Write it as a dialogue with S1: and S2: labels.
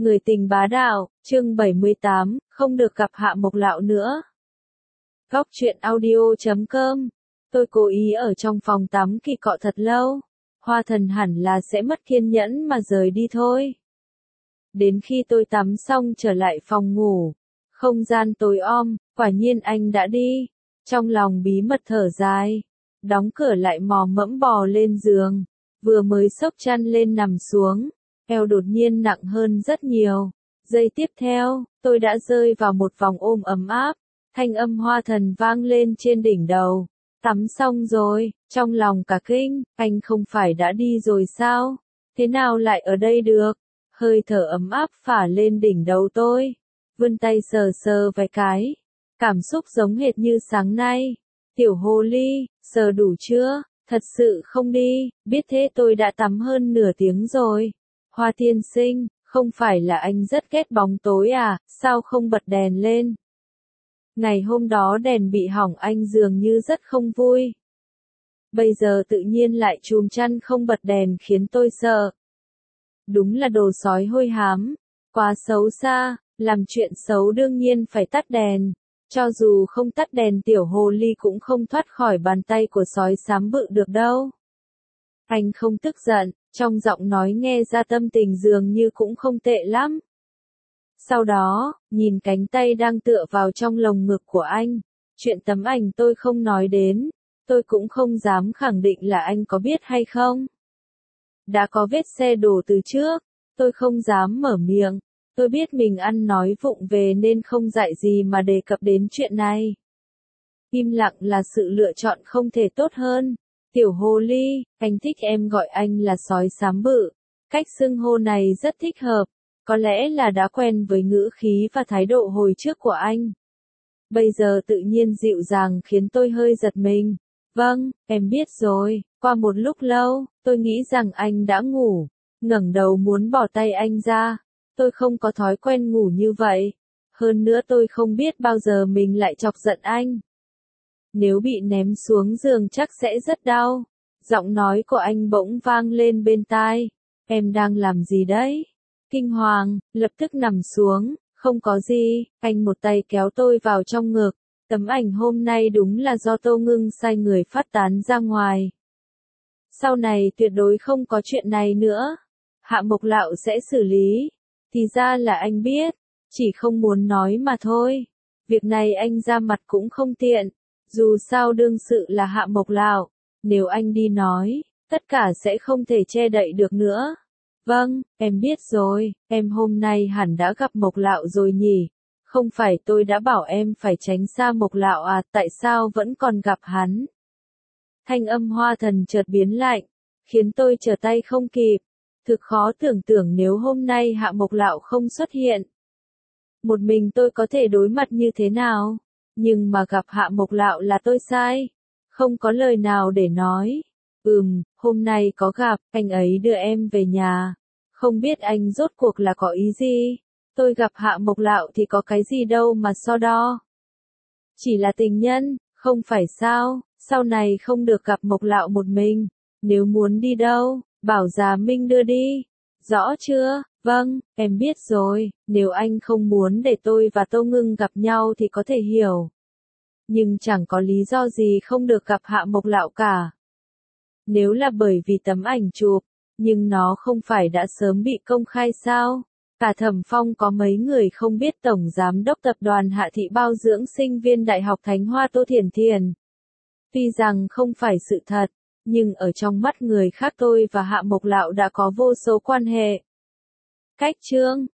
S1: Người tình bá đạo, chương 78, không được gặp Hạ Mộc Lạo nữa. Góc truyện audio.com. Tôi cố ý ở trong phòng tắm kỳ cọ thật lâu. Hoa Thần hẳn là sẽ mất kiên nhẫn mà rời đi thôi. Đến khi tôi tắm xong trở lại phòng ngủ, không gian tối om, quả nhiên anh đã đi. Trong lòng bí mật thở dài, đóng cửa lại mò mẫm bò lên giường, vừa mới xốc chăn lên nằm xuống, eo đột nhiên nặng hơn rất nhiều. Giây tiếp theo, tôi đã rơi vào một vòng ôm ấm áp, thanh âm Hoa Thần vang lên trên đỉnh đầu. Tắm xong rồi, trong lòng cả kinh, anh không phải đã đi rồi sao? Thế nào lại ở đây được? Hơi thở ấm áp phả lên đỉnh đầu tôi, vươn tay sờ sờ vài cái. Cảm xúc giống hệt như sáng nay. Tiểu hồ ly, sờ đủ chưa? Thật sự không đi, biết thế tôi đã tắm hơn nửa tiếng rồi. Hoa tiên sinh, không phải là anh rất ghét bóng tối à, sao không bật đèn lên? Ngày hôm đó đèn bị hỏng anh dường như rất không vui. Bây giờ tự nhiên lại chùm chăn không bật đèn khiến tôi sợ. Đúng là đồ sói hôi hám, quá xấu xa, làm chuyện xấu đương nhiên phải tắt đèn. Cho dù không tắt đèn tiểu hồ ly cũng không thoát khỏi bàn tay của sói xám bự được đâu. Anh không tức giận, trong giọng nói nghe ra tâm tình dường như cũng không tệ lắm. Sau đó, nhìn cánh tay đang tựa vào trong lồng ngực của anh. Chuyện tấm ảnh tôi không nói đến, tôi cũng không dám khẳng định là anh có biết hay không. Đã có vết xe đổ từ trước, tôi không dám mở miệng. Tôi biết mình ăn nói vụng về nên không dạy gì mà đề cập đến chuyện này. Im lặng là sự lựa chọn không thể tốt hơn. Tiểu hồ ly, anh thích em gọi anh là sói xám bự. Cách xưng hô này rất thích hợp. Có lẽ là đã quen với ngữ khí và thái độ hồi trước của anh. Bây giờ tự nhiên dịu dàng khiến tôi hơi giật mình. Vâng, em biết rồi. Qua một lúc lâu, tôi nghĩ rằng anh đã ngủ. Ngẩng đầu muốn bỏ tay anh ra. Tôi không có thói quen ngủ như vậy. Hơn nữa tôi không biết bao giờ mình lại chọc giận anh. Nếu bị ném xuống giường chắc sẽ rất đau. Giọng nói của anh bỗng vang lên bên tai. Em đang làm gì đấy? Kinh hoàng, lập tức nằm xuống. Không có gì, anh một tay kéo tôi vào trong ngực. Tấm ảnh hôm nay đúng là do Tô Ngưng sai người phát tán ra ngoài. Sau này tuyệt đối không có chuyện này nữa. Hạ Mộc Lạo sẽ xử lý. Thì ra là anh biết, chỉ không muốn nói mà thôi. Việc này anh ra mặt cũng không tiện. Dù sao đương sự là Hạ Mộc Lạo, nếu anh đi nói, tất cả sẽ không thể che đậy được nữa. Vâng, em biết rồi, em hôm nay hẳn đã gặp Mộc Lạo rồi nhỉ? Không phải tôi đã bảo em phải tránh xa Mộc Lạo à, tại sao vẫn còn gặp hắn? Thanh âm Hoa Thần chợt biến lạnh, khiến tôi trở tay không kịp. Thực khó tưởng tượng nếu hôm nay Hạ Mộc Lạo không xuất hiện. Một mình tôi có thể đối mặt như thế nào? Nhưng mà gặp Hạ Mộc Lạo là tôi sai. Không có lời nào để nói. Hôm nay có gặp, anh ấy đưa em về nhà. Không biết anh rốt cuộc là có ý gì? Tôi gặp Hạ Mộc Lạo thì có cái gì đâu mà so đo. Chỉ là tình nhân, không phải sao? Sau này không được gặp Mộc Lạo một mình. Nếu muốn đi đâu, bảo Già Minh đưa đi. Rõ chưa? Vâng, em biết rồi. Nếu anh không muốn để tôi và Tô Ngưng gặp nhau thì có thể hiểu. Nhưng chẳng có lý do gì không được gặp Hạ Mộc Lạo cả. Nếu là bởi vì tấm ảnh chụp, nhưng nó không phải đã sớm bị công khai sao? Cả Thẩm Phong có mấy người không biết Tổng Giám đốc Tập đoàn Hạ Thị bao dưỡng sinh viên Đại học Thánh Hoa Tô Thiển Thiền. Tuy rằng không phải sự thật, nhưng ở trong mắt người khác tôi và Hạ Mộc Lạo đã có vô số quan hệ. Cách chương